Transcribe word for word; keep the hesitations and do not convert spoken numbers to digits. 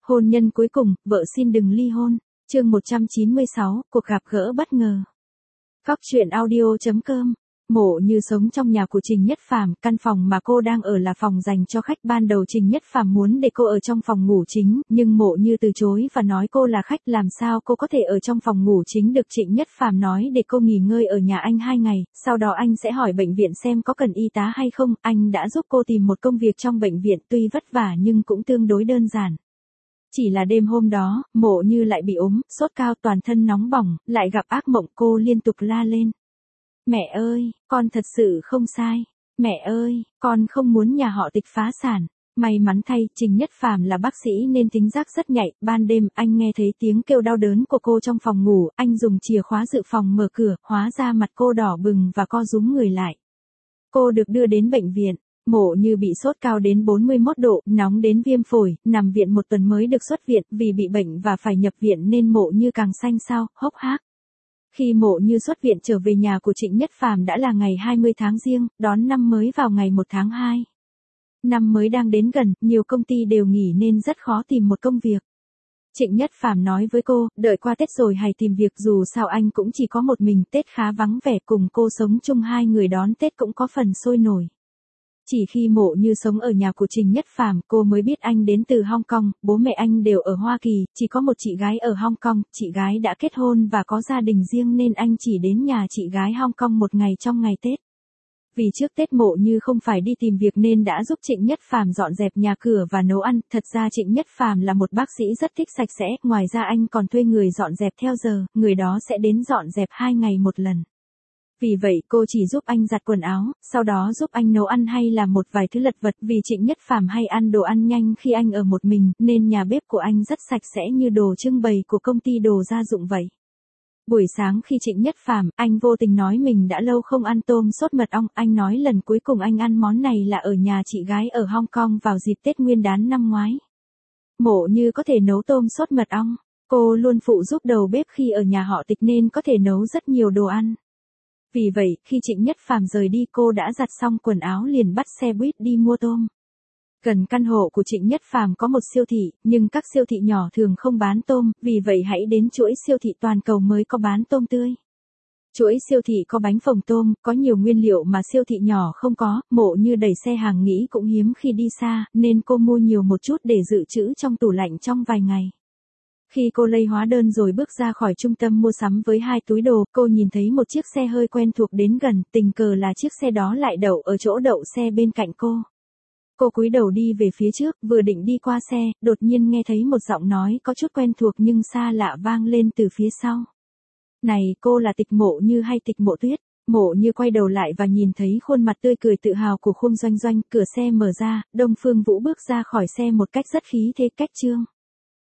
Hôn nhân cuối cùng, vợ xin đừng ly hôn. Chương một trăm chín mươi sáu, cuộc gặp gỡ bất ngờ. Cóc truyện audio chấm com. Mộ Như sống trong nhà của Trình Nhất Phàm, căn phòng mà cô đang ở là phòng dành cho khách. Ban đầu Trình Nhất Phàm muốn để cô ở trong phòng ngủ chính, nhưng Mộ Như từ chối và nói cô là khách, làm sao cô có thể ở trong phòng ngủ chính được. Trịnh Nhất Phàm nói để cô nghỉ ngơi ở nhà anh hai ngày, sau đó anh sẽ hỏi bệnh viện xem có cần y tá hay không. Anh đã giúp cô tìm một công việc trong bệnh viện, tuy vất vả nhưng cũng tương đối đơn giản. Chỉ là đêm hôm đó, Mộ Như lại bị ốm, sốt cao, toàn thân nóng bỏng, lại gặp ác mộng. Cô liên tục la lên. Mẹ ơi, con thật sự không sai. Mẹ ơi, con không muốn nhà họ Tịch phá sản. May mắn thay, Trình Nhất Phàm là bác sĩ nên tính giác rất nhạy. Ban đêm, anh nghe thấy tiếng kêu đau đớn của cô trong phòng ngủ. Anh dùng chìa khóa dự phòng mở cửa, hóa ra mặt cô đỏ bừng và co rúm người lại. Cô được đưa đến bệnh viện. Mộ Như bị sốt cao đến bốn mươi mốt độ, nóng đến viêm phổi, nằm viện một tuần mới được xuất viện. Vì bị bệnh và phải nhập viện nên Mộ Như càng xanh xao, hốc hác. Khi Mộ Như xuất viện trở về nhà của Trịnh Nhất Phàm đã là ngày hai mươi tháng Giêng, đón năm mới vào ngày một tháng hai. Năm mới đang đến gần, nhiều công ty đều nghỉ nên rất khó tìm một công việc. Trịnh Nhất Phàm nói với cô, đợi qua Tết rồi hãy tìm việc, dù sao anh cũng chỉ có một mình, Tết khá vắng vẻ, cùng cô sống chung hai người đón Tết cũng có phần sôi nổi. Chỉ khi Mộ Như sống ở nhà của Trình Nhất Phàm, cô mới biết anh đến từ Hong Kong, bố mẹ anh đều ở Hoa Kỳ, chỉ có một chị gái ở Hong Kong, chị gái đã kết hôn và có gia đình riêng nên anh chỉ đến nhà chị gái Hong Kong một ngày trong ngày Tết. Vì trước Tết Mộ Như không phải đi tìm việc nên đã giúp Trịnh Nhất Phàm dọn dẹp nhà cửa và nấu ăn. Thật ra Trịnh Nhất Phàm là một bác sĩ rất thích sạch sẽ, ngoài ra anh còn thuê người dọn dẹp theo giờ, người đó sẽ đến dọn dẹp hai ngày một lần. Vì vậy cô chỉ giúp anh giặt quần áo, sau đó giúp anh nấu ăn hay làm một vài thứ lặt vặt. Vì Trịnh Nhất Phàm hay ăn đồ ăn nhanh khi anh ở một mình, nên nhà bếp của anh rất sạch sẽ như đồ trưng bày của công ty đồ gia dụng vậy. Buổi sáng khi Trịnh Nhất Phàm, anh vô tình nói mình đã lâu không ăn tôm sốt mật ong. Anh nói lần cuối cùng anh ăn món này là ở nhà chị gái ở Hong Kong vào dịp Tết Nguyên đán năm ngoái. Mộ Như có thể nấu tôm sốt mật ong. Cô luôn phụ giúp đầu bếp khi ở nhà họ Tịch nên có thể nấu rất nhiều đồ ăn. Vì vậy, khi Trịnh Nhất Phàm rời đi cô đã giặt xong quần áo liền bắt xe buýt đi mua tôm. Gần căn hộ của Trịnh Nhất Phàm có một siêu thị, nhưng các siêu thị nhỏ thường không bán tôm, vì vậy hãy đến chuỗi siêu thị toàn cầu mới có bán tôm tươi. Chuỗi siêu thị có bánh phồng tôm, có nhiều nguyên liệu mà siêu thị nhỏ không có. Mộ Như đẩy xe hàng nghĩ cũng hiếm khi đi xa, nên cô mua nhiều một chút để dự trữ trong tủ lạnh trong vài ngày. Khi cô lấy hóa đơn rồi bước ra khỏi trung tâm mua sắm với hai túi đồ, cô nhìn thấy một chiếc xe hơi quen thuộc đến gần, tình cờ là chiếc xe đó lại đậu ở chỗ đậu xe bên cạnh cô. Cô cúi đầu đi về phía trước, vừa định đi qua xe, đột nhiên nghe thấy một giọng nói có chút quen thuộc nhưng xa lạ vang lên từ phía sau. Này, cô là Tịch Mộ Như hay Tịch Mộ Tuyết? Mộ Như quay đầu lại và nhìn thấy khuôn mặt tươi cười tự hào của Khung Doanh Doanh. Cửa xe mở ra, Đông Phương Vũ bước ra khỏi xe một cách rất khí thế, cách trương.